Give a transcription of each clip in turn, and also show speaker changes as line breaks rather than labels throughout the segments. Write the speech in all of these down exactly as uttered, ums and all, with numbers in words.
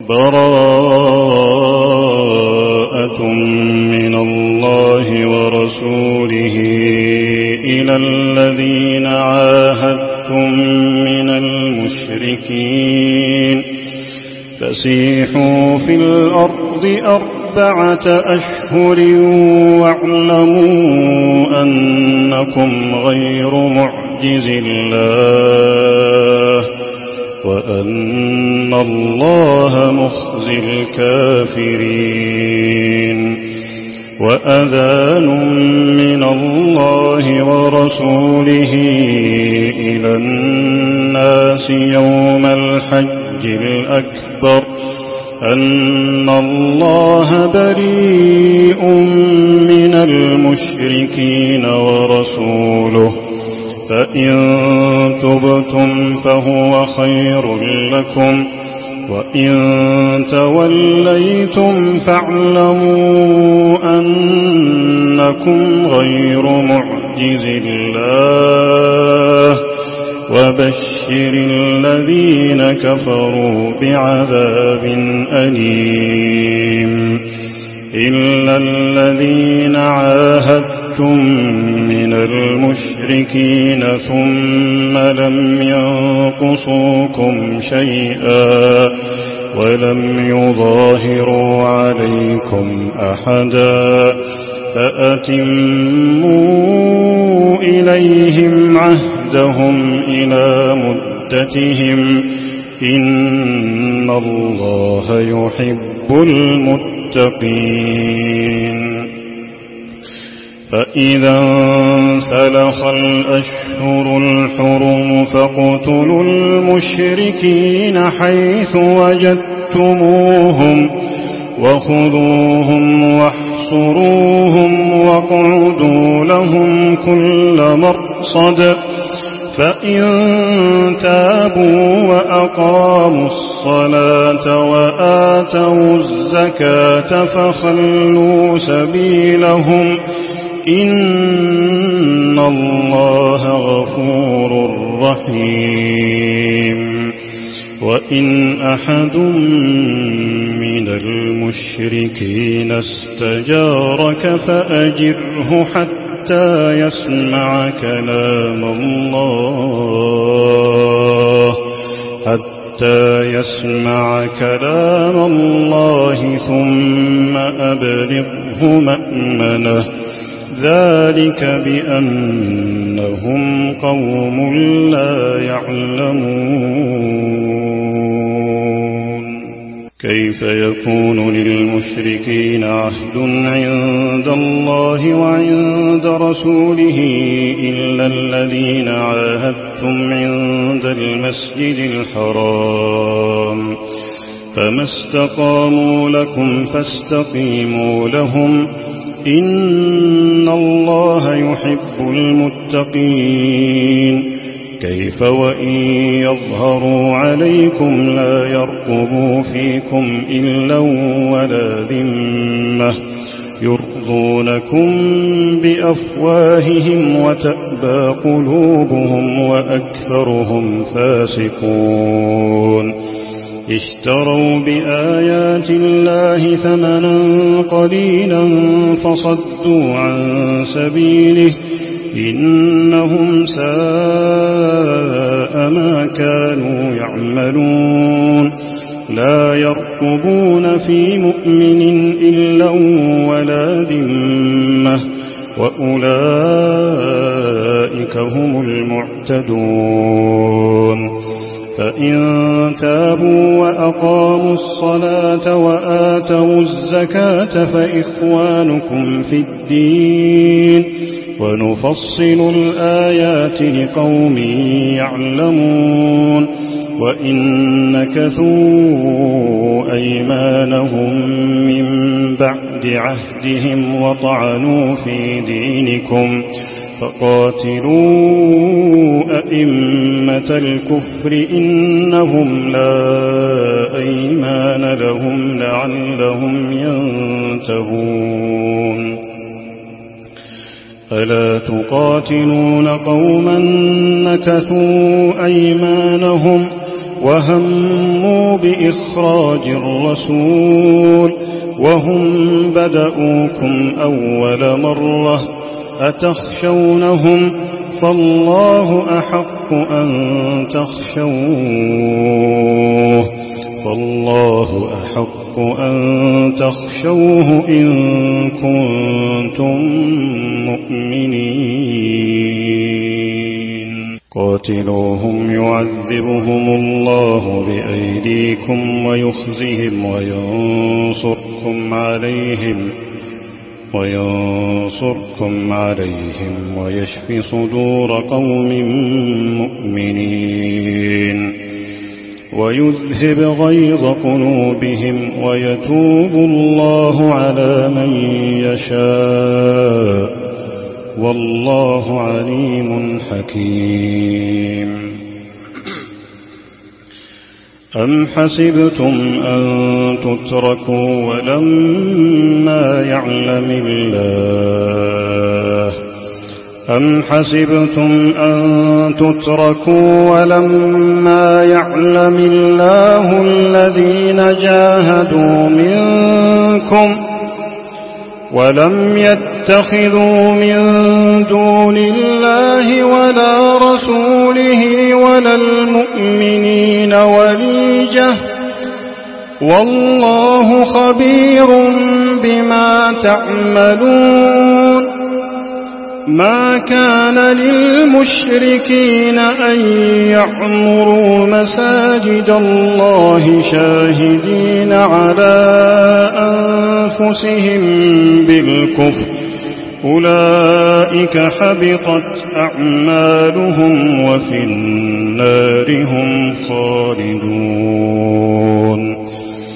براءة من الله ورسوله إلى الذين عاهدتم من المشركين فسيحوا في الأرض أربعة أشهر واعلموا أنكم غير معجز الله وأن الله مخزي الكافرين وأذان من الله ورسوله إلى الناس يوم الحج الأكبر أن الله بريء من المشركين ورسوله فإن تبتم فهو خير لكم وإن توليتم فاعلموا أنكم غير معجز الله وبشر الذين كفروا بعذاب أليم إلا الذين عاهدتم من المشركين ثم لم ينقصوكم شيئا ولم يظاهروا عليكم أحدا فأتموا إليهم عهدهم إلى مدتهم إن الله يحب المتقين فإذا انسلخ الأشهر الحرم فاقتلوا المشركين حيث وجدتموهم وخذوهم واحصروهم واقعدوا لهم كل مرصد فإن تابوا وأقاموا الصلاة وآتوا الزكاة فخلوا سبيلهم إن الله غفور رحيم وإن أحد من المشركين استجارك فأجره حتى يسمع كلام الله حتى يسمع كلام الله ثم أبلغه مأمنه ذلك بأنهم قوم لا يعلمون كيف يكون للمشركين عهد عند الله وعند رسوله إلا الذين عاهدتم عند المسجد الحرام فما استقاموا لكم فاستقيموا لهم إن الله يحب المتقين كيف وإن يظهروا عليكم لا يرقبوا فيكم إلا ولا ذمة يرضونكم بأفواههم وتأبى قلوبهم وأكثرهم فاسقون اشتروا بآيات الله ثمنا قليلا فصدوا عن سبيله إنهم ساء ما كانوا يعملون لا يرقبون في مؤمن إلا ولا ذمة وأولئك هم المعتدون فإن تابوا وأقاموا الصلاة وآتوا الزكاة فإخوانكم في الدين ونفصل الآيات لقوم يعلمون وإن نكثوا أيمانهم من بعد عهدهم وطعنوا في دينكم فقاتلوا أئمة الكفر إنهم لا أيمان لهم لعلهم ينتهون ألا تقاتلون قوما نكثوا أيمانهم وهموا بإخراج الرسول وهم بدؤوكم أول مرة أتخشونهم فالله أحق أن تخشوه فالله أحق أن تخشوه إن كنتم مؤمنين قاتلوهم يعذبهم الله بأيديكم ويخزهم وينصركم عليهم وينصركم عليهم ويشف صدور قوم مؤمنين ويذهب غيظ قلوبهم ويتوب الله على من يشاء والله عليم حكيم أم حسبتم أن تتركوا ولما يعلم الله أم حسبتم أن تتركوا ولما يعلم الله الذين جاهدوا منكم ولم يتخذوا من دون الله ولا رسوله ولا المؤمنين وليجة والله خبير بما تعملون ما كان للمشركين أن يعمروا مساجد الله شاهدين على أنفسهم بالكفر أولئك حبطت أعمالهم وفي النار هم خالدون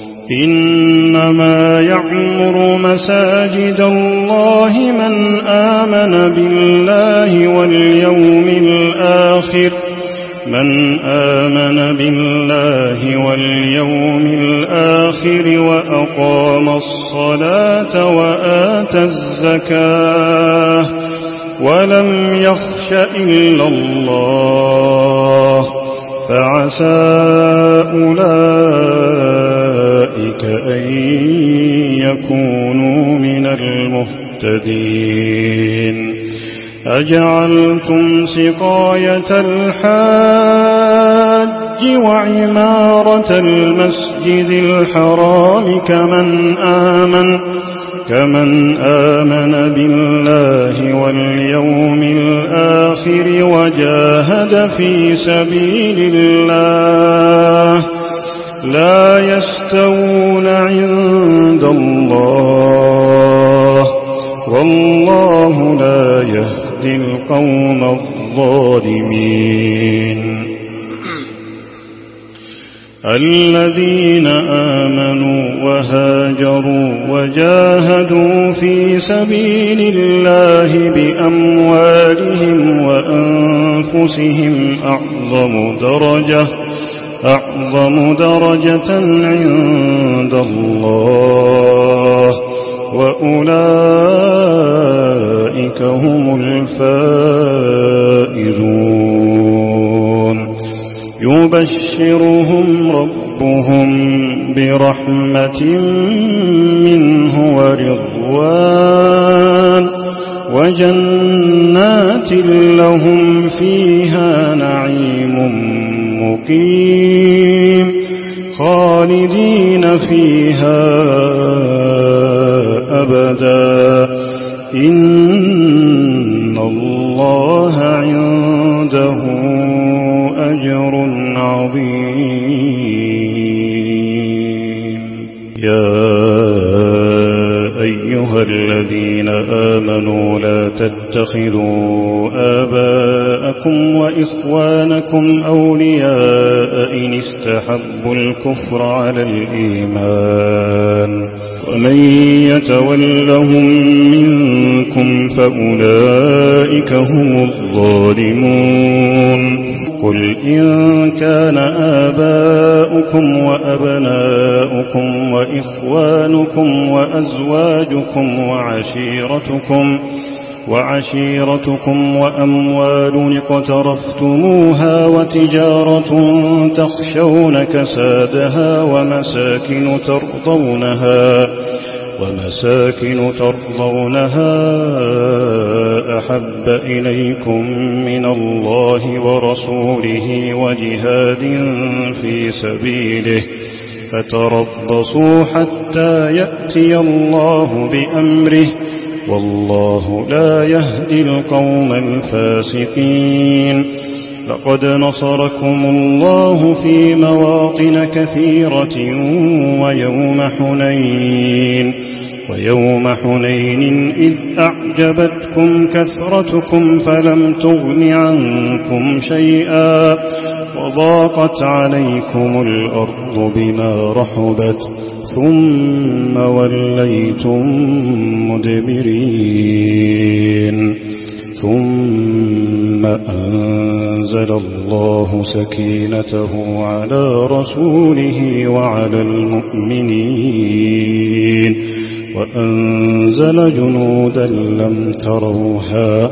إنما يعمر مساجد الله من آمن بالله واليوم الآخر من آمن بالله واليوم الآخر وأقام الصلاة وآتى الزكاة ولم يخش إلا الله فعسى أولئك أن يكونوا من المهتدين أجعلتم سقاية الحاج وعمارة المسجد الحرام كمن آمن كمن آمن بالله واليوم الآخر وجاهد في سبيل الله لا يستوون عند الله والله لا يهدي القوم الظالمين الذين آمنوا وهاجروا وجاهدوا في سبيل الله بأموالهم وأنفسهم أعظم درجة أعظم درجة عند الله وأولئك هم الفائزون يبشرهم ربهم برحمة منه ورضوان وجنات لهم فيها نعيم مقيم خالدين فيها أبدا إن الله عنده أجر عظيم يا أيها الذين آمنوا لا تتخذوا آباءكم وإخوانكم أولياء إن استحبوا الكفر على الإيمان ومن يتولهم منكم فأولئك هم الظالمون قل إن كان آباؤكم وأبناؤكم وإخوانكم وأزواجكم وعشيرتكم وعشيرتكم وأموال اقترفتموها وتجارة تخشون كسادها ومساكن ترضونها ومساكن ترضونها أحب إليكم من الله ورسوله وجهاد في سبيله فتربصوا حتى يأتي الله بأمره والله لا يهدي القوم الفاسقين. لقد نصركم الله في مواطن كثيرة ويوم حنين ويوم حنين إذ أعجبتكم كثرتكم فلم تغن عنكم شيئا وضاقت عليكم الأرض بما رحبت ثم وليتم مدبرين ثم أنزل الله سكينته على رسوله وعلى المؤمنين وأنزل جنودا لم تروها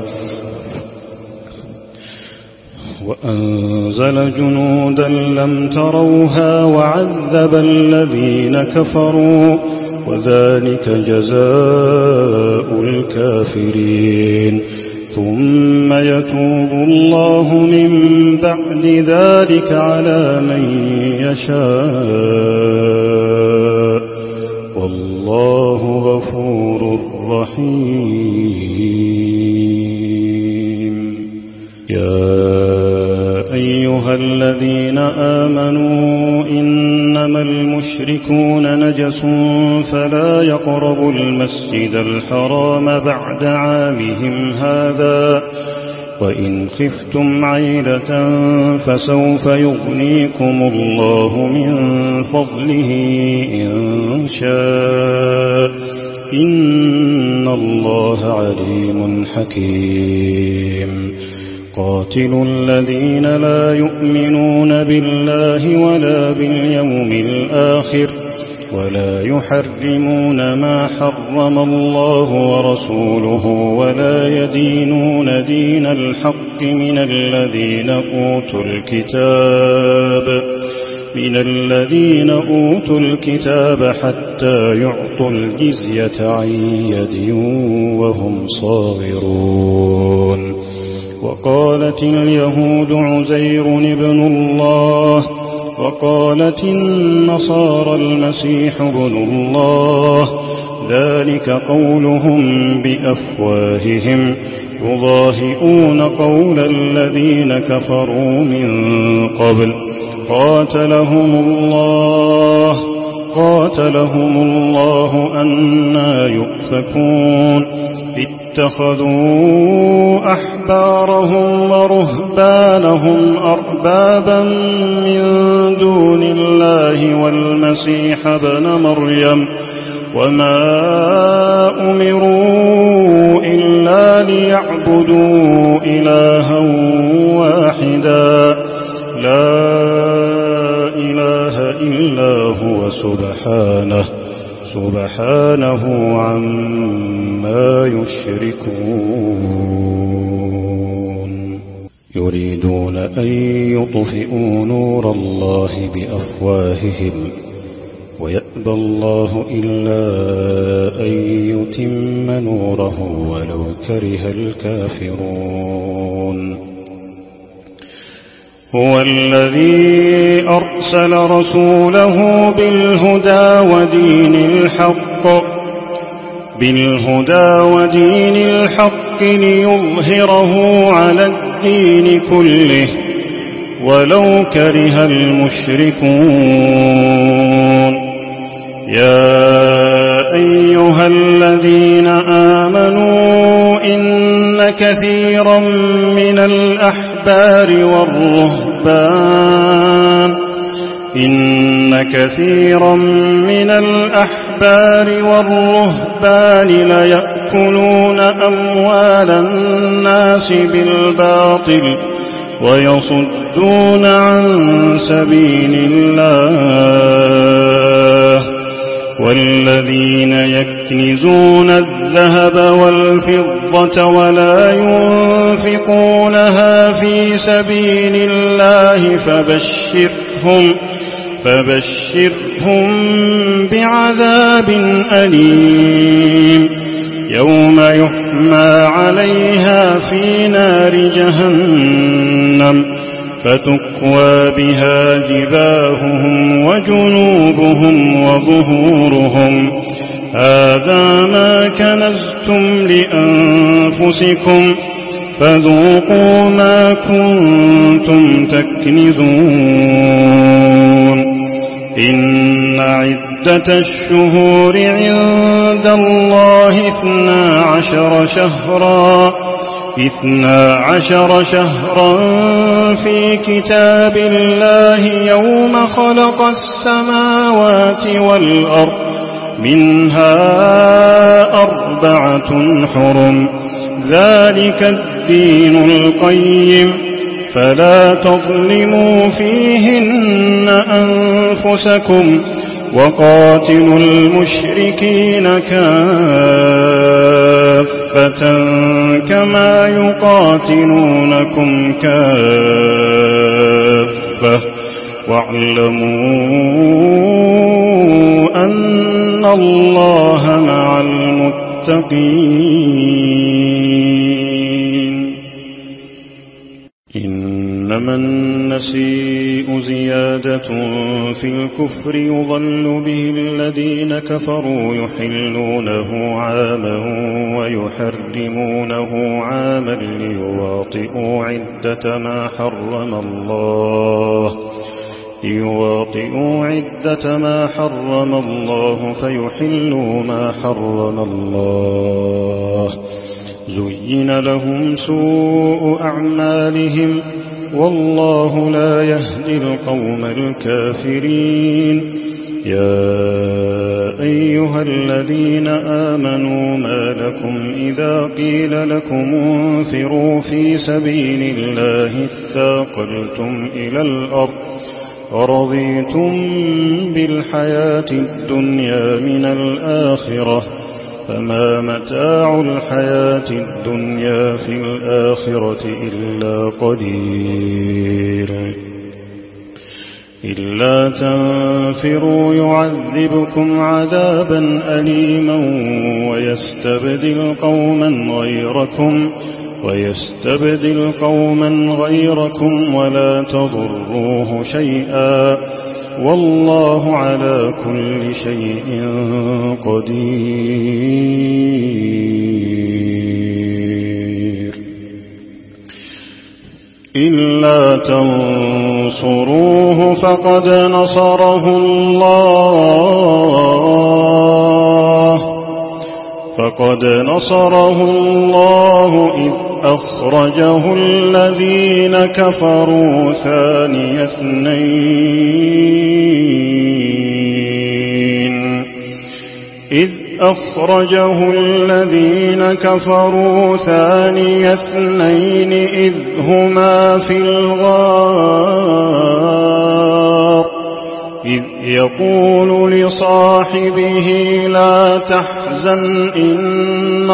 وأنزل جنودا لم تروها وعذب الذين كفروا وذلك جزاء الكافرين. ثم يتوب الله من بعد ذلك على من يشاء والله غفور رحيم. يا أيها الذين آمنوا إنما المشركون نجس فلا يقربوا المسجد الحرام بعد عامهم هذا وإن خفتم عيلة فسوف يغنيكم الله من فضله إن شاء إن الله عليم حكيم. قاتلوا الذين لا يؤمنون بالله ولا باليوم الآخر ولا يحرمون ما حرم الله ورسوله ولا يدينون دين الحق من الذين أوتوا الكتاب من الذين أوتوا الكتاب حتى يعطوا الجزية عن يد وهم صاغرون. وقالت اليهود عزير ابن الله وقالت النصارى المسيح ابن الله ذلك قولهم بأفواههم يضاهئون قول الذين كفروا من قبل قاتلهم الله قاتلهم الله أنى يؤفكون. اتخذوا أحبارهم ورهبانهم أربابا من دون الله والمسيح ابن مريم وما أمروا إلا ليعبدوا إلها واحدا لا إله إلا هو سبحانه سبحانه عما يشركون. يريدون أن يطفئوا نور الله بأفواههم ويأبى الله إلا أن يتم نوره ولو كره الكافرون. هو الذي أرسل رسوله بالهدى ودين الحق بالهدى ودين الحق ليظهره على الدين كله ولو كره المشركون. يا أيها الذين آمنوا إن كثيرا من الأحبار والرهبان إن كثيرا من الأحبار والرهبان ليأكلون أموال الناس بالباطل ويصدون عن سبيل الله والذين يكنزون الذهب والفضة ولا ينفقونها في سبيل الله فبشرهم فبشرهم بعذاب أليم يوم يحمى عليها في نار جهنم فتكوى بها جباههم وجنوبهم وظهورهم هذا ما كنزتم لأنفسكم فذوقوا ما كنتم تكنزون إن عدة الشهور عند الله اثنا عشر شهرا اثنا عشر شهرا في كتاب الله يوم خلق السماوات والأرض منها أربعة حرم ذلك الدين القيم فلا تظلموا فيهن أنفسكم وقاتلوا المشركين كافة كما يقاتلونكم كافة واعلموا أن الله مع المتقين إنما النسيء زيادة في الكفر يضل به الذين كفروا يحلونه عاما ويحرمونه عاما ليواطئوا عدة ما حرم الله ليواطئوا عدة ما حرم الله فيحلوا ما حرم الله زين لهم سوء أعمالهم والله لا يهدي القوم الكافرين يا أيها الذين آمنوا ما لكم إذا قيل لكم انفروا في سبيل الله اثاقلتم إلى الأرض ورضيتم بالحياة الدنيا من الآخرة فما متاع الحياة الدنيا في الآخرة إلا قليل إلا تنفروا يعذبكم عذابا أليما ويستبدل قوما غيركم ويستبدل قوما غيركم ولا تضروه شيئا والله على كل شيء قدير إلا تنصروه فقد نصره الله فقد نصره الله إذ أخرجه الذين كفروا ثاني اثنين إذ أخرجه الذين كفروا ثاني اثنين إذ هما في الغار إذ يقول لصاحبه لا تحزن إن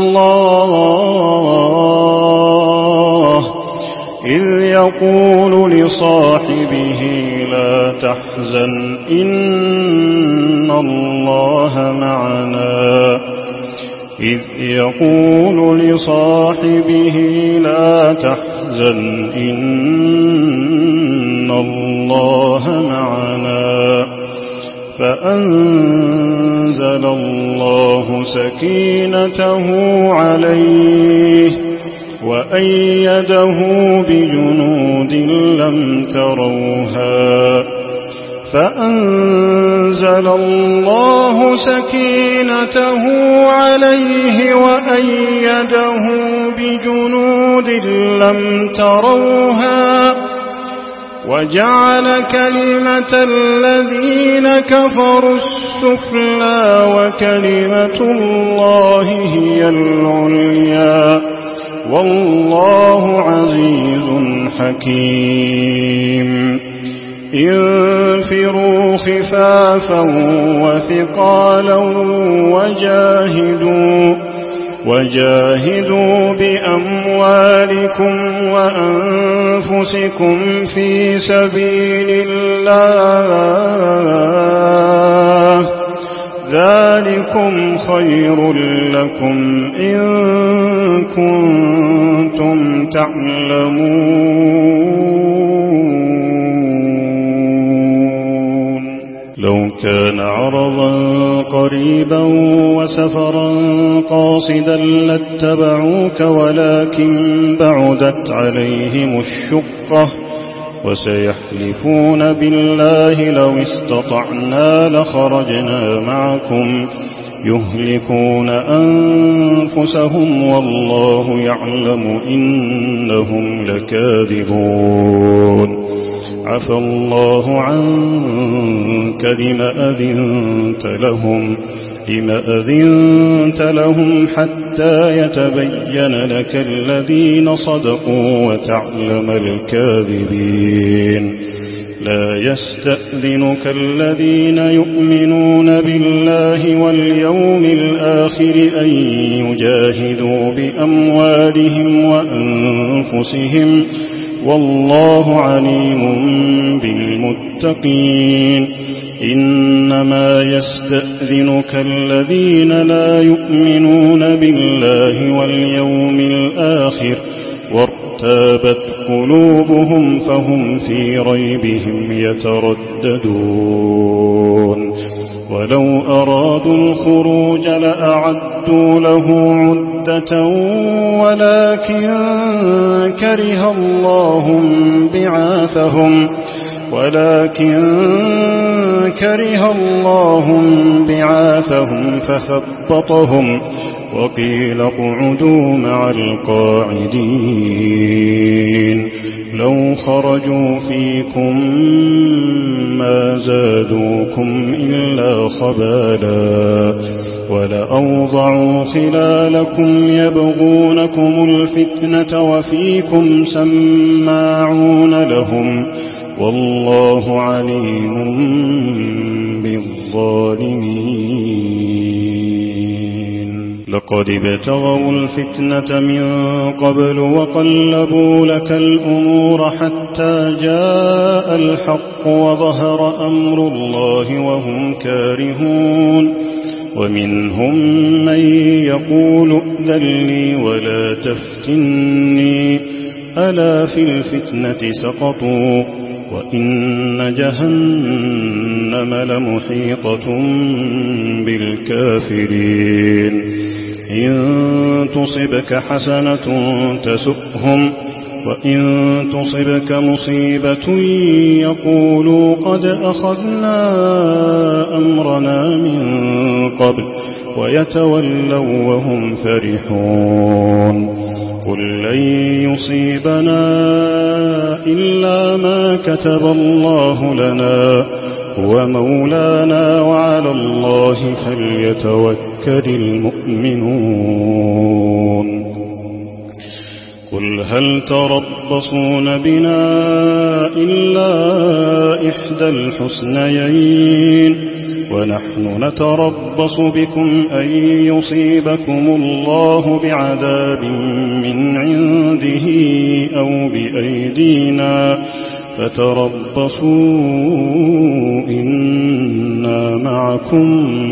الله إذ يقول لصاحبه لا تحزن إن الله معنا إذ يقول لصاحبه لا تحزن إن الله معنا فأنزل الله سكينته عليه وأيده بجنود لم تروها فأنزل الله سكينته عليه وأيده بجنود لم تروها وجعل كلمة الذين كفروا السفلى وكلمة الله هي العليا والله عزيز حكيم انفروا خفافا وثقالا وجاهدوا وجاهدوا بأموالكم وأنفسكم في سبيل الله ذلكم خير لكم إن كنتم تعلمون. لو كان عرضا قريبا وسفرا قاصدا لاتبعوك ولكن بعدت عليهم الشقة وسيحلفون بالله لو استطعنا لخرجنا معكم يهلكون أنفسهم والله يعلم إنهم لكاذبون. عفى الله عنك لم أذنت لهم لم أذنت لهم حتى يتبين لك الذين صدقوا وتعلم الكاذبين. لا يستأذنك الذين يؤمنون بالله واليوم الآخر أن يجاهدوا بأموالهم وأنفسهم والله عليم بالمتقين. إنما يستأذنك الذين لا يؤمنون بالله واليوم الآخر وارتابت قلوبهم فهم في ريبهم يترددون. ولو أرادوا الخروج لأعدوا له عدة ولكن كره الله بعاثهم ولكن كره الله بعاثهم فثبطهم وقيل اقعدوا مع القاعدين. لو خرجوا فيكم ما زادوكم إلا خبالا ولأوضعوا خلالكم يبغونكم الفتنة وفيكم سماعون لهم والله عليم بالظالمين. لقد ابتغوا الفتنة من قبل وقلبوا لك الأمور حتى جاء الحق وظهر أمر الله وهم كارهون. ومنهم من يقول ائذن لي ولا تفتني ألا في الفتنة سقطوا وإن جهنم لمحيطة بالكافرين. إن تصبك حسنة تسؤهم وإن تصبك مصيبة يقولوا قد أخذنا أمرنا من قبل ويتولوا وهم فرحون. قل لن يصيبنا إلا ما كتب الله لنا هو مولانا وعلى الله فليتوكل المؤمنون. قل هل تربصون بنا إلا إحدى الحسنيين ونحن نتربص بكم أن يصيبكم الله بعذاب من عنده أو بأيدينا فتربصوا إنا معكم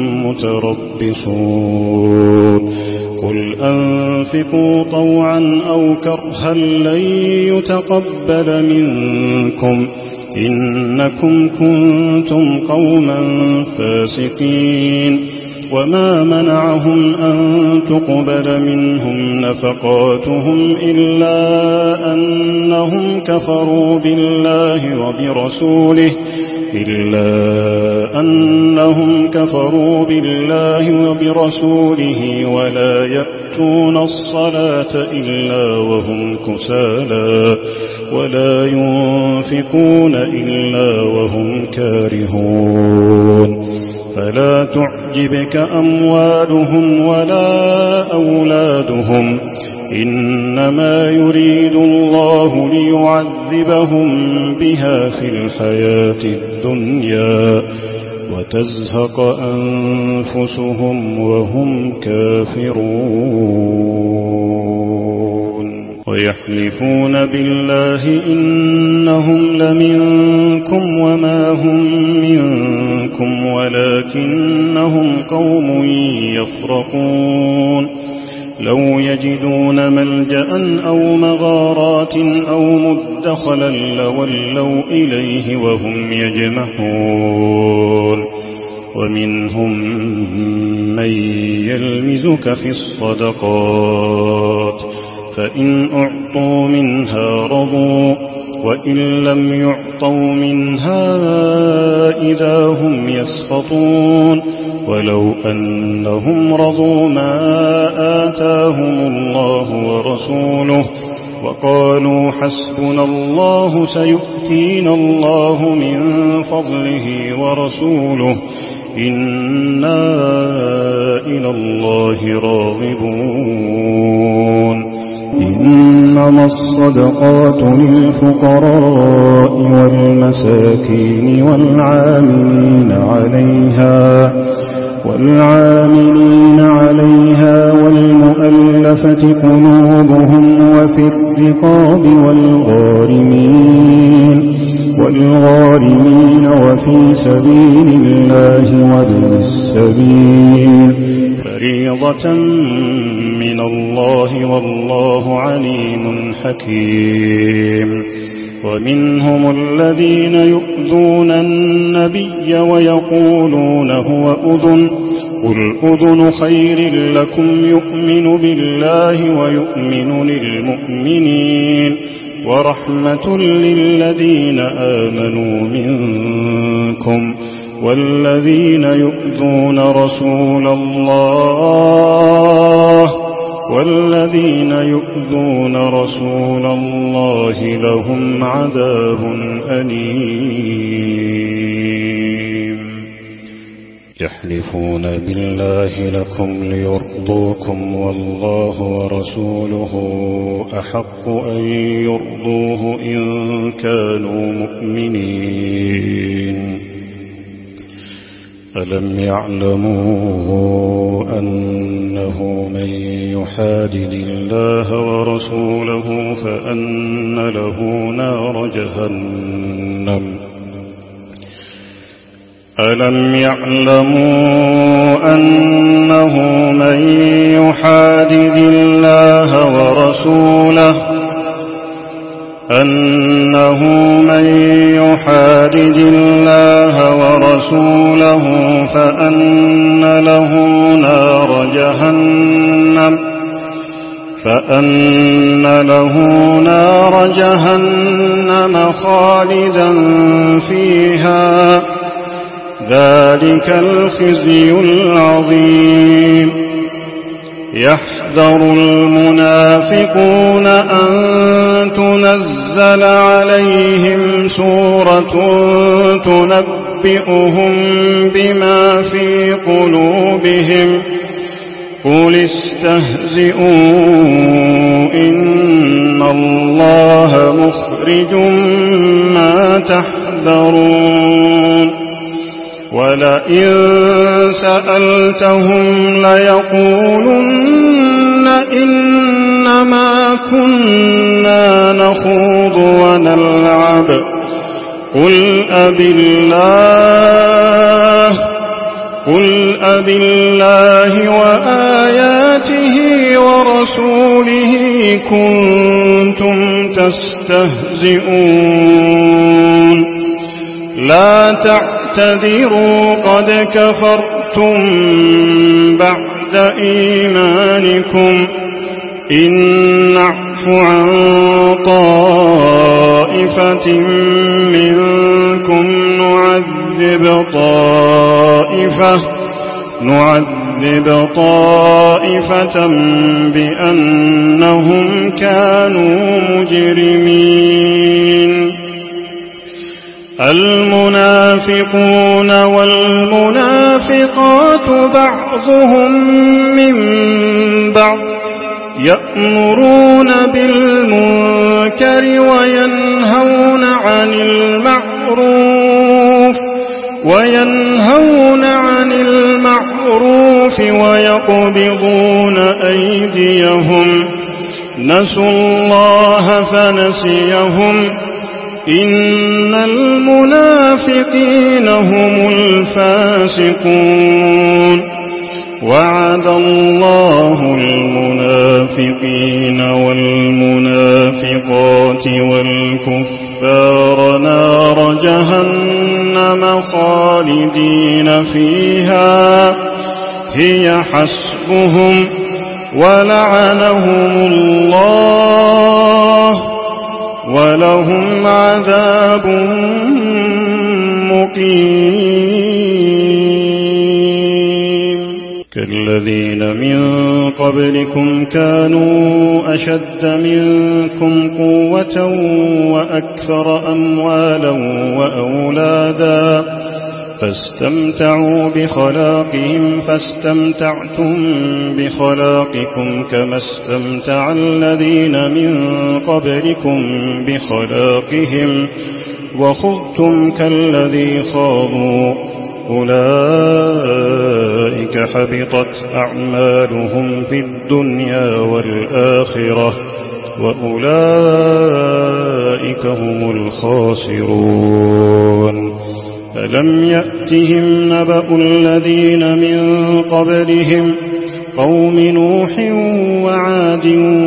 متربصون. قل أنفقوا طوعا أو كرها لن يتقبل منكم إنكم كنتم قوما فاسقين. وما منعهم أن تقبل منهم نفقاتهم إلا أنهم كفروا بالله وبرسوله إلا أنهم كفروا بالله وبرسوله ولا يأتون الصلاة إلا وهم كسالى ولا ينفقون إلا وهم كارهون. فلا تعجبك أموالهم ولا أولادهم إنما يريد الله ليعذبهم بها في الحياة الدنيا وتزهق أنفسهم وهم كافرون ويحلفون بالله إنهم لمنكم وما هم منكم ولكنهم قوم يفرقون لو يجدون ملجأ أو مغارات أو مدخلا لولوا إليه وهم يجمحون ومنهم من يلمزك في الصدقات فإن أعطوا منها رضوا وإن لم يعطوا منها إذا هم يسخطون ولو أنهم رضوا ما آتاهم الله ورسوله وقالوا حسبنا الله سيؤتينا الله من فضله ورسوله إنا إلى الله راغبون إنما الصدقات للفقراء والمساكين والعاملين عليها والعاملين عليها والمؤلفة قلوبهم وفي الرقاب والغارمين والغارمين وفي سبيل الله وابن السبيل فريضة من الله والله عليم حكيم ومنهم الذين يؤذون النبي ويقولون هو أذن قل أذن خير لكم يؤمن بالله ويؤمن للمؤمنين ورحمة للذين آمنوا منكم والذين يؤذون رسول الله والذين يؤذون رسول الله لهم عذاب أليم يحلفون بالله لكم ليرضوكم والله ورسوله أحق أن يرضوه إن كانوا مؤمنين ألم يعلموا أنه من يحادد الله ورسوله فأن له نار جهنم ألم يعلموا أنه من يحادد الله ورسوله أنه من يحادد الله ورسوله فأن له نار جهنم فأن له نار جهنم خالدا فيها ذلك الخزي العظيم يحذر المنافقون أن تنزل عليهم سورة تنبئهم بما في قلوبهم قل استهزئوا إن الله مخرج ما تحذرون ولئن سألتهم ليقولن إنما كنا نخوض ونلعب قل أبالله قل أبالله وآياته ورسوله كنتم تستهزئون لا تعتذروا قد كفرتم بعد إيمانكم إن نعف عن طائفة منكم نعذب طائفة نعذب طائفة بأنهم كانوا مجرمين المنافقون والمنافقات بعضهم من بعض يأمرون بالمنكر وينهون عن المعروف وينهون عن المعروف ويقبضون أيديهم نسوا الله فنسيهم إن المنافقين هم الفاسقون وعد الله المنافقين والمنافقات والكفار نار جهنم خالدين فيها هي حسبهم ولعنهم الله ولهم عذاب مقيم كالذين من قبلكم كانوا أشد منكم قوة وأكثر أموالا وأولادا فاستمتعوا بخلاقهم فاستمتعتم بخلاقكم كما استمتع الذين من قبلكم بخلاقهم وخضتم كالذي خاضوا أولئك حبطت أعمالهم في الدنيا والآخرة وأولئك هم الخاسرون ألم يأتهم نبأ الذين من قبلهم قوم نوح وعاد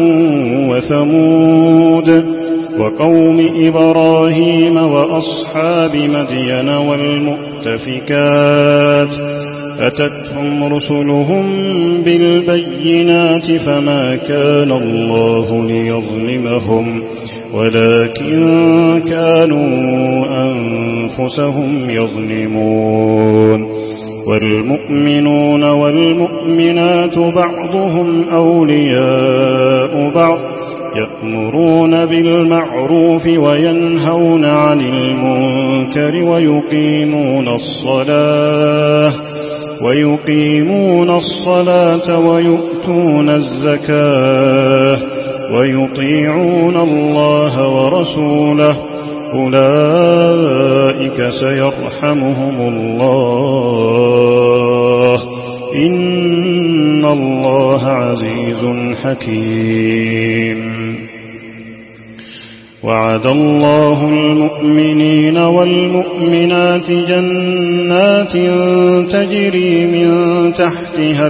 وثمود وقوم إبراهيم وأصحاب مدين والمؤتفكات أتتهم رسلهم بالبينات فما كان الله ليظلمهم ولكن كانوا أنفسهم يظلمون والمؤمنون والمؤمنات بعضهم أولياء بعض يأمرون بالمعروف وينهون عن المنكر ويقيمون الصلاة ويقيمون الصلاة ويؤتون الزكاة ويطيعون الله ورسوله أولئك سيرحمهم الله إن الله عزيز حكيم وعد الله المؤمنين والمؤمنات جنات تجري من تحتها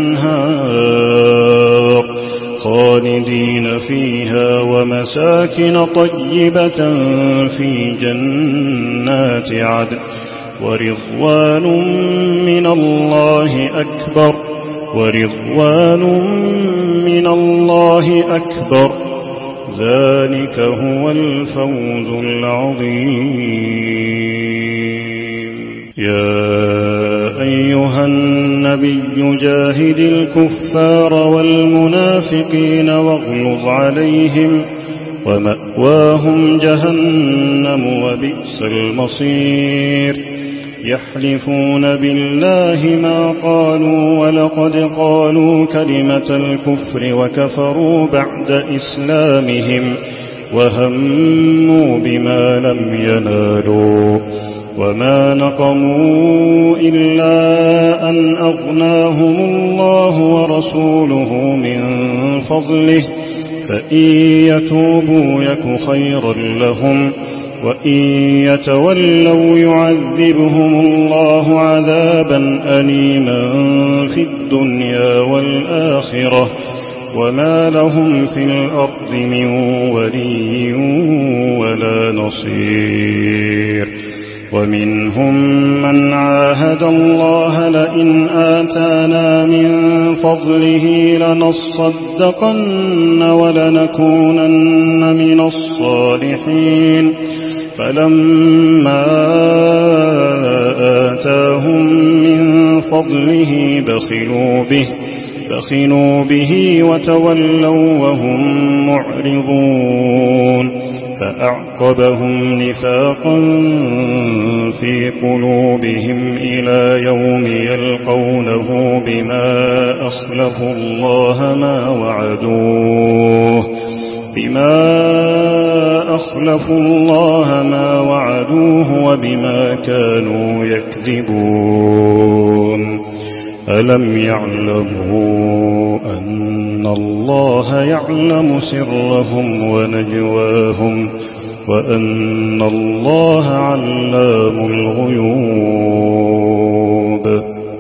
الأنهار خالدين فيها ومساكن طيبة في جنات عدن ورضوان من الله أكبر ورضوان من الله أكبر ذلك هو الفوز العظيم يا أيها النبي جاهد الكفار والمنافقين واغلظ عليهم ومأواهم جهنم وبئس المصير يحلفون بالله ما قالوا ولقد قالوا كلمة الكفر وكفروا بعد إسلامهم وهموا بما لم ينالوا وما نقموا إلا أن أغناهم الله ورسوله من فضله فإن يتوبوا يك خيرا لهم وإن يتولوا يعذبهم الله عذابا أليما في الدنيا والآخرة وما لهم في الأرض من ولي ولا نصير ومنهم من عاهد الله لئن آتانا من فضله لنصدقن ولنكونن من الصالحين فلما آتاهم من فضله بخلوا به بخلوا به وتولوا وهم معرضون فأعقبهم نفاقا في قلوبهم إلى يوم يلقونه بما أخلفوا الله ما وعدوه بما أخلفوا الله ما وعدوه وبما كانوا يكذبون ألم يعلموا أن الله يعلم سرهم ونجواهم وأن الله علام الغيوب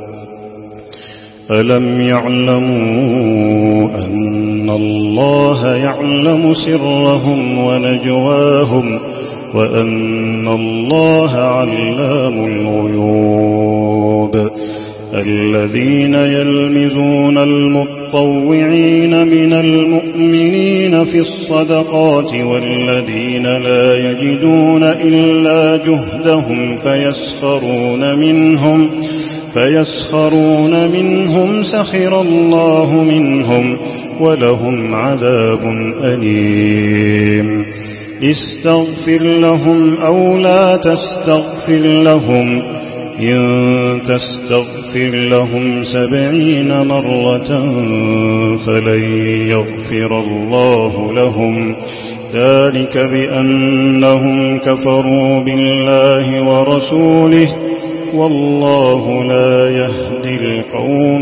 ألم يعلموا أن الله يعلم سرهم ونجواهم وأن الله علام الغيوب الذين يلمزون المطوعين من المؤمنين في الصدقات والذين لا يجدون إلا جهدهم فيسخرون منهم فيسخرون منهم سخر الله منهم ولهم عذاب أليم استغفر لهم أو لا تستغفر لهم إن تستغفر لهم سبعين مرة فلن يغفر الله لهم ذلك بأنهم كفروا بالله ورسوله والله لا يهدي القوم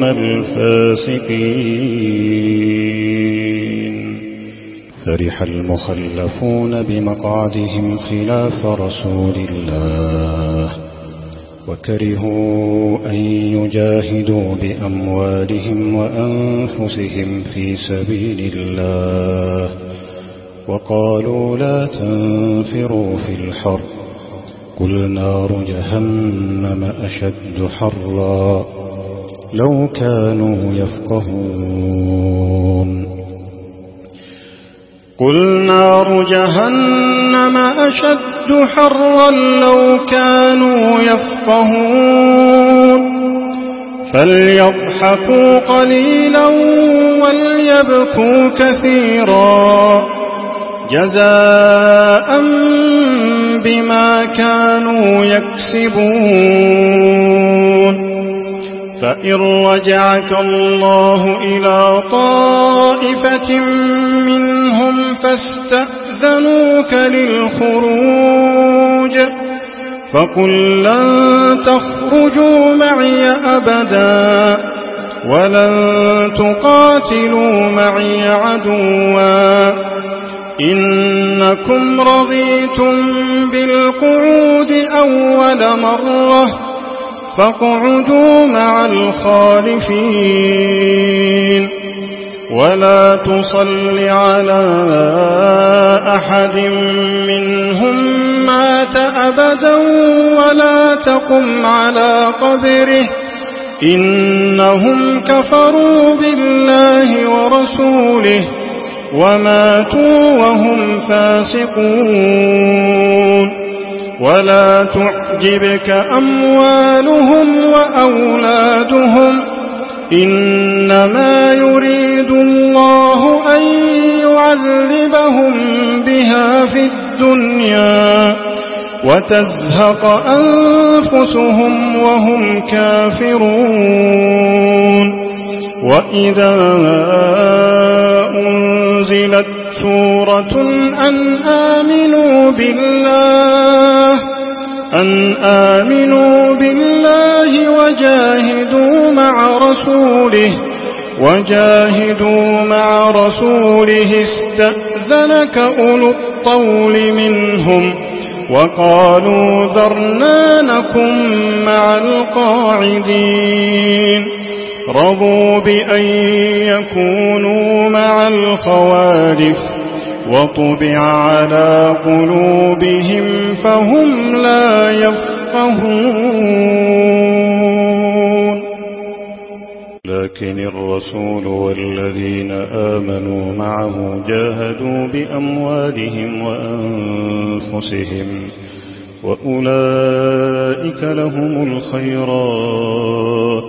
الفاسقين فرح المخلفون بمقعدهم خلاف رسول الله وكرهوا أن يجاهدوا بأموالهم وأنفسهم في سبيل الله وقالوا لا تنفروا في الحر قل نار جهنم أشد حرا لو كانوا يفقهون قل نار جهنم أشد حرا لو كانوا يفقهون فليضحكوا قليلا وليبكوا كثيرا جزاء بما كانوا يكسبون فإن رجعك الله إلى طائفة منهم فاستأذنوك للخروج فقل لن تخرجوا معي أبدا ولن تقاتلوا معي عدوا إنكم رضيتم بالقعود أول مرة فاقعدوا مع الخالفين ولا تصل على أحد منهم مات أبدا ولا تقم على قبره إنهم كفروا بالله ورسوله وماتوا وهم فاسقون ولا تعجبك أموالهم وأولادهم إنما يريد الله أن يعذبهم بها في الدنيا وتزهق أنفسهم وهم كافرون وإذا أنزلت سورة أن آمنوا بالله أن آمنوا بالله وجاهدوا مع رسوله وجاهدوا مع رسوله استأذنك أولو الطول منهم وقالوا ذرنا نكن مع القاعدين رضوا بأن يكونوا مع الخوالف وطبع على قلوبهم فهم لا يفقهون لكن الرسول والذين آمنوا معه جاهدوا بأموالهم وأنفسهم وأولئك لهم الخيرات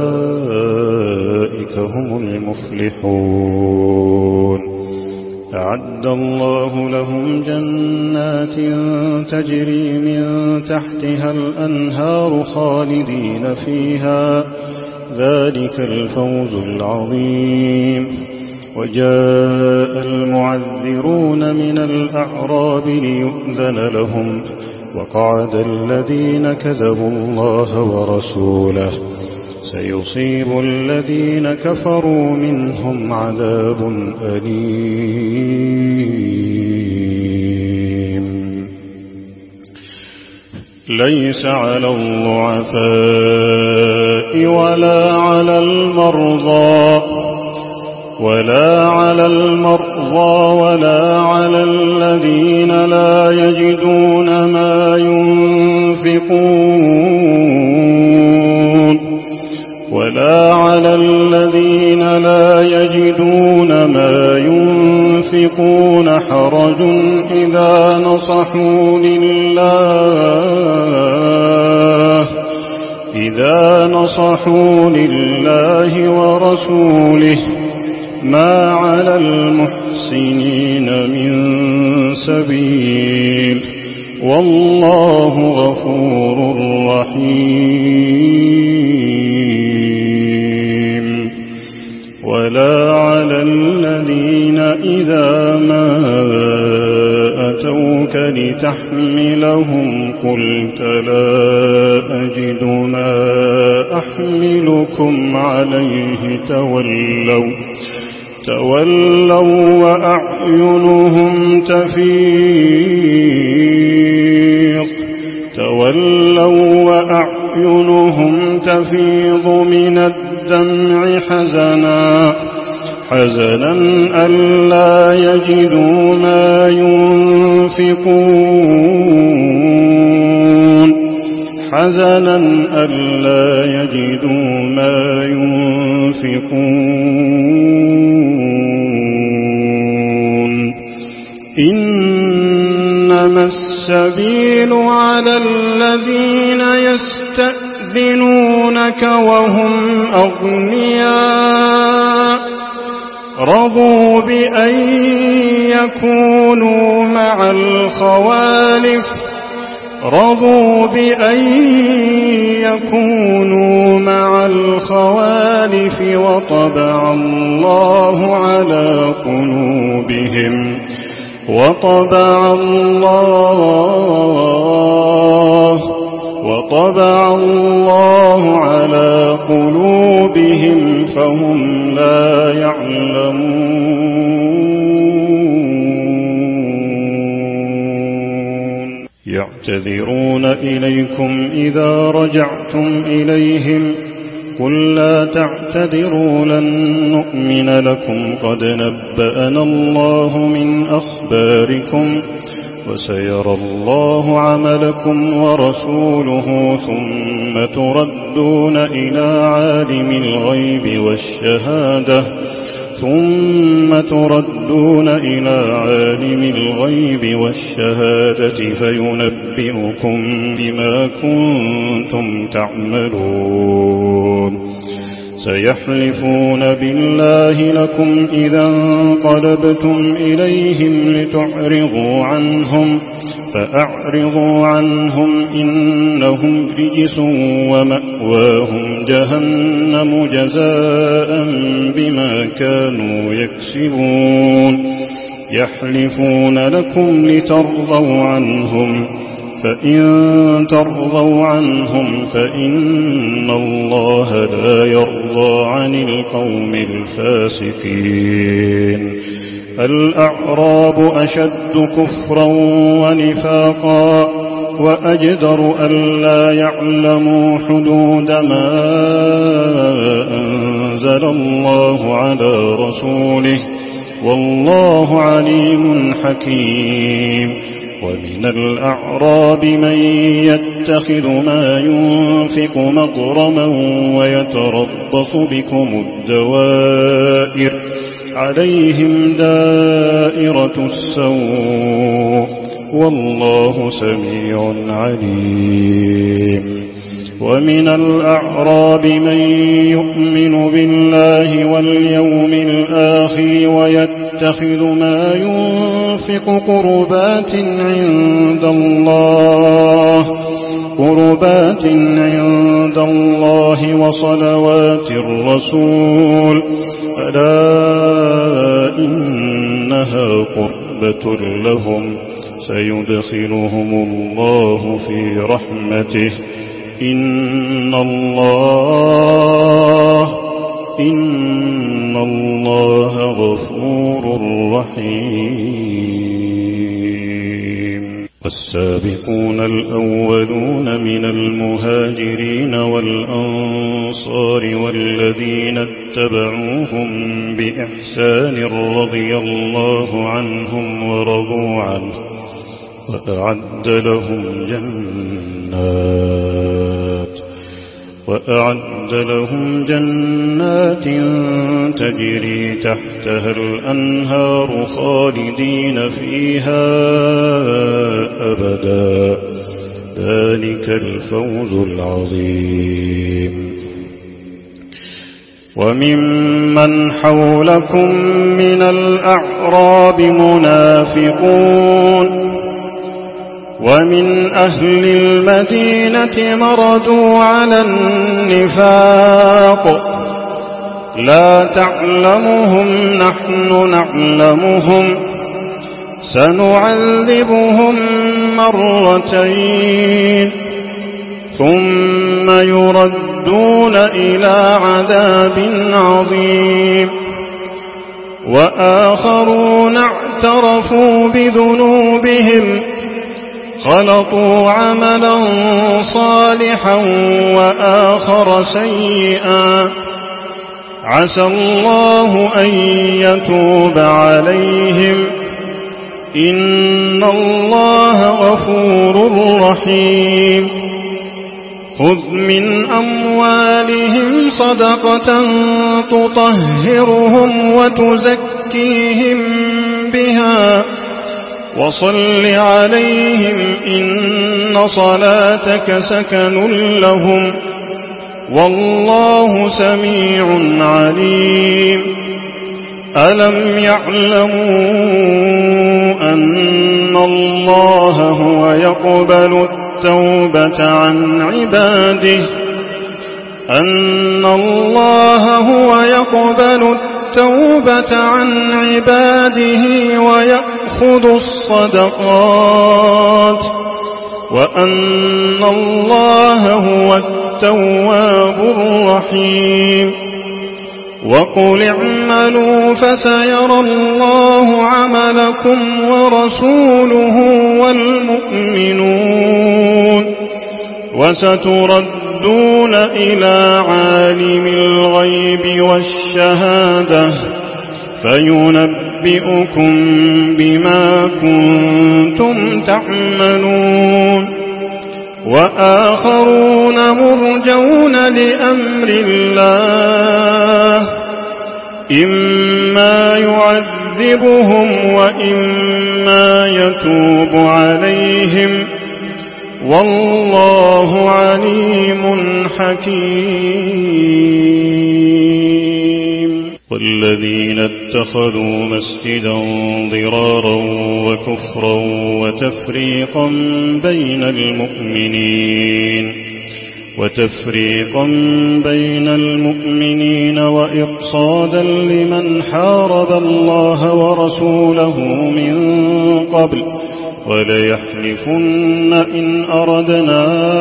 وأولئك هم المفلحون أعد أعد الله لهم جنات تجري من تحتها الأنهار خالدين فيها، ذلك الفوز العظيم. وجاء المعذرون من الأعراب ليؤذن لهم، وقعد الذين كذبوا الله ورسوله، سيصيب الذين كفروا منهم عذاب أليم. ليس على الضعفاء ولا على المرضى ولا على المرضى ولا على الذين لا يجدون ما ينفقون ولا على الذين لا يجدون ما ينفقون حرج إذا نصحوا لله إذا نصحوا لله ورسوله، ما على المحسنين من سبيل، والله غفور رحيم. ولا على الذين إذا ما أتوك لتحملهم قلت لا أجد ما أحملكم عليه تولوا تولوا وأعينهم تفيض تولوا وأعينهم تفيض من الدمع حزنا حزنا ألا يجدوا ما ينفقون حزنا ألا يجدوا ما ينفقون. إنما السبيل على الذين يستأذنونك وهم أغنياء رضوا بأن يكونوا مع الخوالف رضوا بأن يكونوا مع الخوالف وطبع الله على قلوبهم وطبع الله وطبع الله على قلوبهم فهم لا يعلمون. يعتذرون إليكم إذا رجعتم إليهم قل لا تعتذروا لن نؤمن لكم قد نبأنا الله من أخباركم وسيرى الله عملكم ورسوله ثم تردون إلى عالم الغيب والشهادة ثم تردون إلى عالم الغيب والشهادة فينبئكم بما كنتم تعملون. سيحلفون بالله لكم إذا انقلبتم إليهم لتعرضوا عنهم فأعرضوا عنهم إنهم رجس ومأواهم جهنم جزاء بما كانوا يكسبون. يحلفون لكم لترضوا عنهم فإن ترضوا عنهم فإن الله لا يرضى عن القوم الفاسقين. الأعراب أشد كفرا ونفاقا وأجدر ألا يعلموا حدود ما أنزل الله على رسوله والله عليم حكيم. ومن الأعراب من يتخذ ما ينفق مغرما ويتربص بكم الدوائر عليهم دائرة السوء والله سميع عليم. ومن الأعراب من يؤمن بالله واليوم الآخر ويتخذ ما ينفق قربات عند الله قربات عند الله وصلوات الرسول ألا إنها قربة لهم سيدخلهم الله في رحمته إن الله إن الله غفور رحيم. والسابقون الأولون من المهاجرين والأنصار والذين اتبعوهم بإحسان رضي الله عنهم ورضوا عنه وأعد لهم جنات وأعد لهم جنات تجري تحتها الأنهار خالدين فيها أبدا ذلك الفوز العظيم. وممن حولكم من الأعراب منافقون ومن أهل المدينة مردوا على النفاق لا تعلمهم نحن نعلمهم سنعذبهم مرتين ثم يردون إلى عذاب عظيم. وآخرون اعترفوا بذنوبهم خلطوا عملا صالحا وآخر سيئا عسى الله أن يتوب عليهم إن الله غفور رحيم. خذ من أموالهم صدقة تطهرهم وتزكيهم بها وصل عليهم إن صلاتك سكن لهم والله سميع عليم. ألم يعلموا أن الله هو يقبل التوبة عن عباده أن الله هو يقبل التوبة عن عباده ويأخذ الصدقات وأن الله هو التواب الرحيم. وقل اعملوا فسيرى الله عملكم ورسوله والمؤمنون وستردون إلى عالم الغيب والشهادة فينبئكم بما كنتم تعملون. وآخرون مرجون لأمر الله إما يعذبهم وإما يتوب عليهم والله عليم حكيم. والذين اتخذوا مسجدا ضرارا وكفرا وتفريقا بين المؤمنين وتفريقا بين المؤمنين وإرصادا لمن حارب الله ورسوله من قبل وليحلفن إن أردنا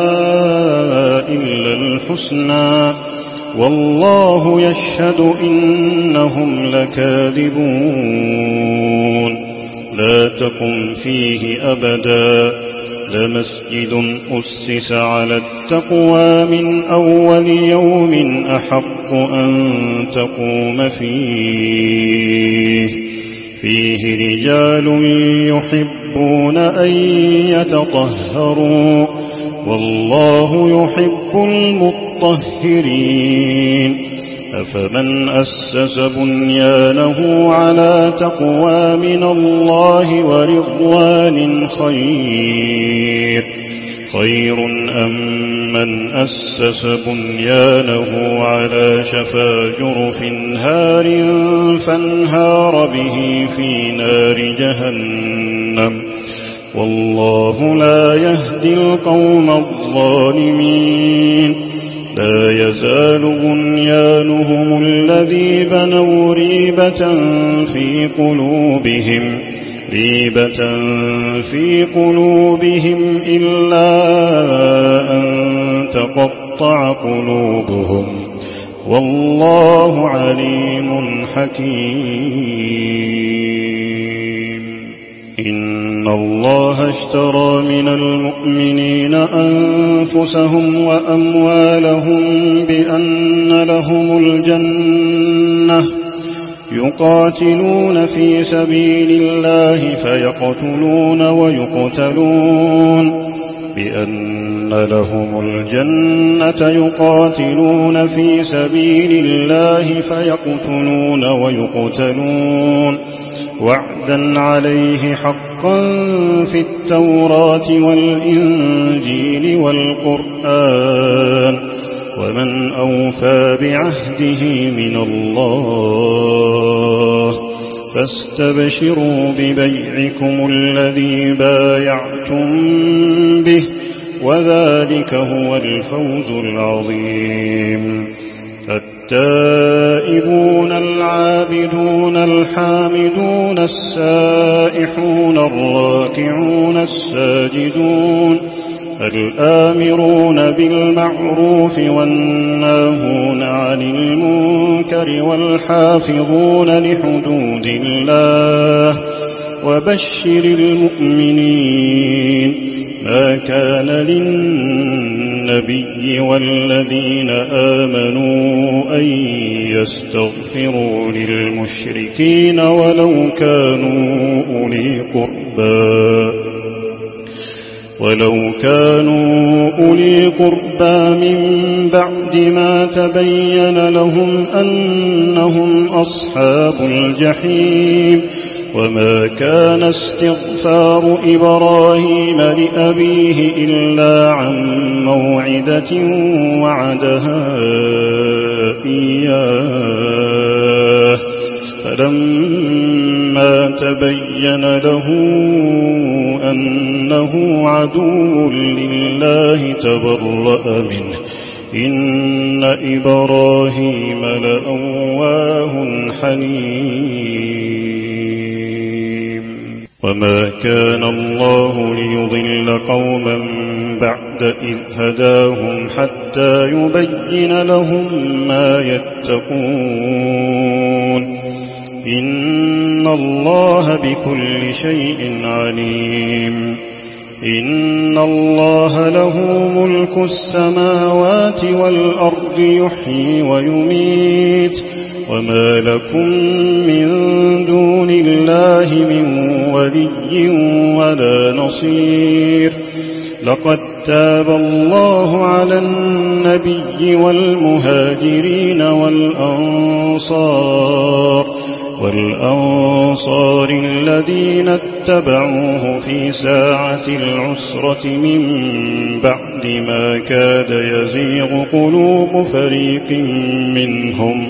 إلا الحسنى والله يشهد إنهم لكاذبون. لا تقم فيه أبدا لمسجد أسس على التقوى من أول يوم أحق أن تقوم فيه فيه رجال يحبون أن يتطهروا والله يحب المطهرين. أفمن أسس بنيانه على تقوى من الله ورضوان خير خير أم من أسس بنيانه على شفا جرف هار فانهار به في نار جهنم والله لا يهدي القوم الظالمين لا يزال بنيانهم الذي بنوا ريبة في قلوبهم ريبة في قلوبهم إلا أن تقطع قلوبهم والله عليم حكيم إن الله اشترى من المؤمنين أنفسهم وأموالهم بأن لهم الجنة يقاتلون في سبيل الله فيقتلون ويقتلون بأن لهم الجنة يقاتلون في سبيل الله فيقتلون ويقتلون وعدا عليه حقا في التوراة والإنجيل والقرآن ومن أوفى بعهده من الله فاستبشروا ببيعكم الذي بايعتم به وذلك هو الفوز العظيم التائبون العابدون الحامدون السائحون الراكعون الساجدون الآمرون بالمعروف والناهون عن المنكر والحافظون لحدود الله وبشر المؤمنين ما كان للنبي والذين آمنوا أن يستغفروا للمشركين ولو كانوا أولي قربى ولو كانوا أولي قربى من بعد ما تبين لهم أنهم أصحاب الجحيم وما كان استغفار إبراهيم لأبيه إلا عن موعدة وعدها إياه فلما تبين له أنه عدو لله تبرأ منه إن إبراهيم لأواه حليم وما كان الله ليضل قوما بعد إذ هداهم حتى يبين لهم ما يتقون إن الله بكل شيء عليم إن الله له ملك السماوات والأرض يحيي ويميت وما لكم من دون الله من ولي ولا نصير لقد تاب الله على النبي والمهاجرين والأنصار والأنصار الذين اتبعوه في ساعة العسرة من بعد ما كاد يزيغ قلوب فريق منهم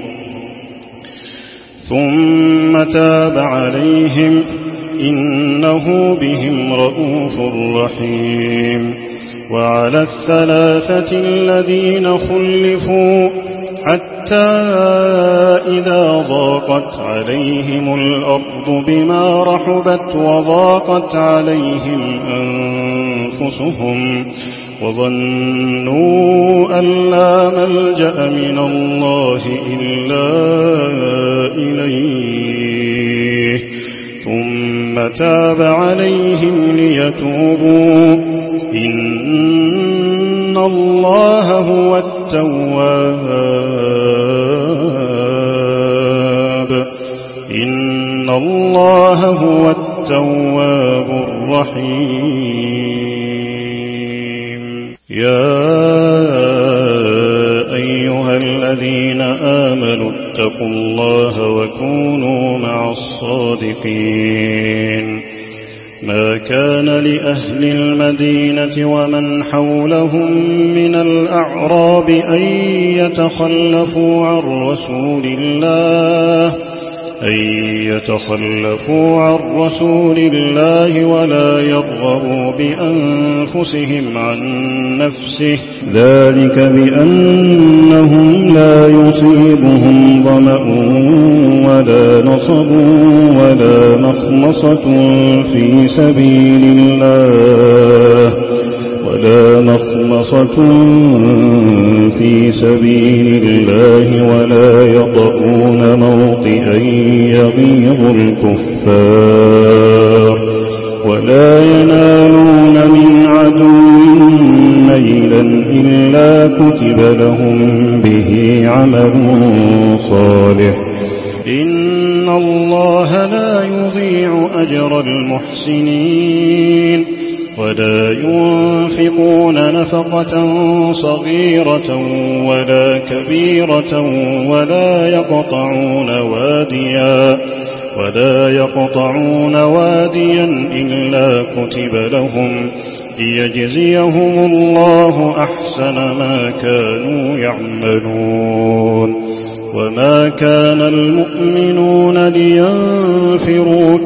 ثم تاب عليهم إنه بهم رءوف رحيم وعلى الثلاثة الذين خلفوا حتى إذا ضاقت عليهم الأرض بما رحبت وضاقت عليهم أنفسهم وظنوا أن لا ملجأ من الله إلا إليه ثم تاب عليهم ليتوبوا إن الله هو التواب إن الله هو التواب الرحيم يا أيها الذين آمنوا اتقوا الله وكونوا مع الصادقين ما كان لأهل المدينة ومن حولهم من الأعراب أن يتخلفوا عن رسول الله أن يتخلفوا عن رسول الله ولا يرغبوا بأنفسهم عن نفسه ذلك بأنهم لا يصيبهم ظمأ ولا نصب ولا مخمصة في سبيل الله ولا مخمصة في سبيل الله ولا يطؤون موطئا يغيظ الكفار ولا ينالون من عدو نيلا إلا كتب لهم به عمل صالح إن الله لا يضيع أجر المحسنين ولا ينفقون نفقة صغيرة ولا كبيرة ولا يقطعون واديا ولا يقطعون واديا إلا كتب لهم ليجزيهم الله أحسن ما كانوا يعملون وما كان المؤمنون لينفروا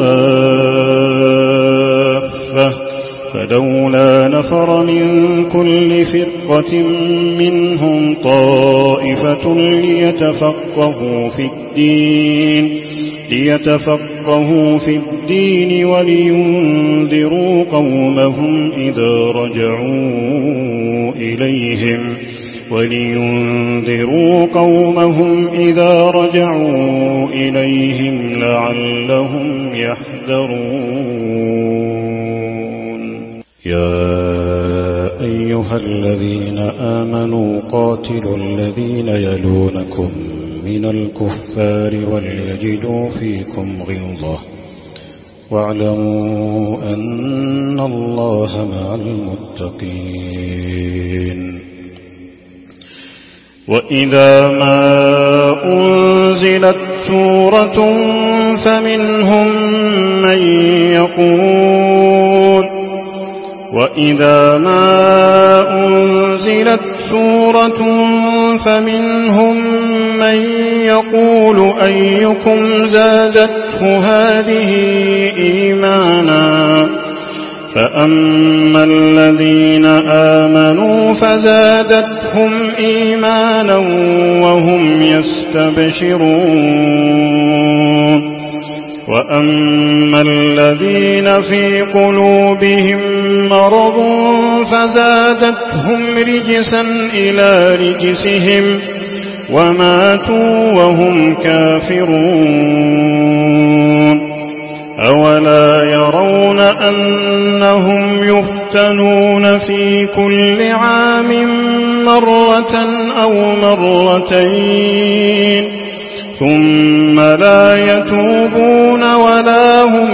كافة فلولا نفر من كل فرقة منهم طائفة ليتفقهوا في الدين ليتفقهوا في الدين ولينذروا قومهم إذا رجعوا إليهم ولينذروا قومهم إذا رجعوا إليهم لعلهم يحذرون يا أيها الذين آمنوا قاتلوا الذين يلونكم من الكفار وليجدوا فيكم غلظة واعلموا أن الله مع المتقين وإذا ما أنزلت سورة فمنهم من يقول وإذا ما أنزلت سورة فمنهم من يقول أيكم زادته هذه إيمانا فأما الذين آمنوا فزادتهم إيمانا وهم يستبشرون وأما الذين في قلوبهم مرض فزادتهم رجسا إلى رجسهم وماتوا وهم كافرون أولا يرون أنهم يفتنون في كل عام مرة أو مرتين ثم لا يتوبون ولا هم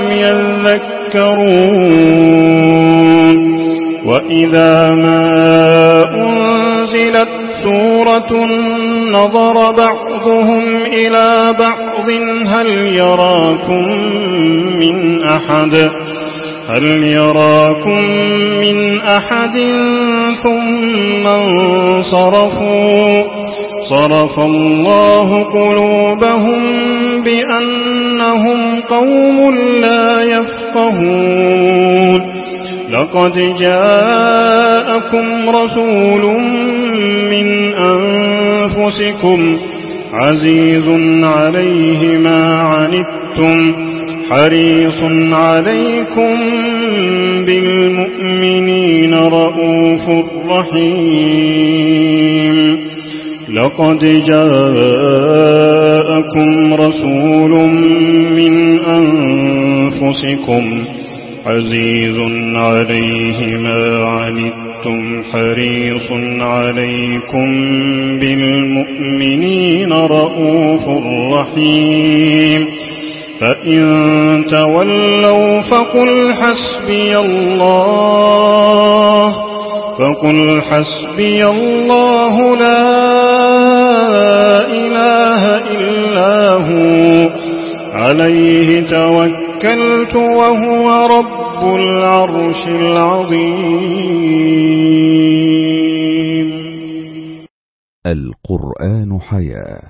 يذكرون وإذا ما أنزلت سورة نظر بعضهم إلى بعض هل يراكم من أحد هل يراكم من أحد ثم انصرفوا صرف الله قلوبهم بأنهم قوم لا يفقهون لقد جاءكم رسول من أنفسكم عزيز عليه ما عنتم حريص عليكم بالمؤمنين رؤوف رحيم لقد جاءكم رسول من أنفسكم عزيز عليه ما عنتم حريص عليكم بالمؤمنين رؤوف رحيم فإن تولوا فقل حسبي الله فقل حسبي الله لا إله إلا هو عليه توكل توكلت وهو رب العرش العظيم.
القرآن حياة.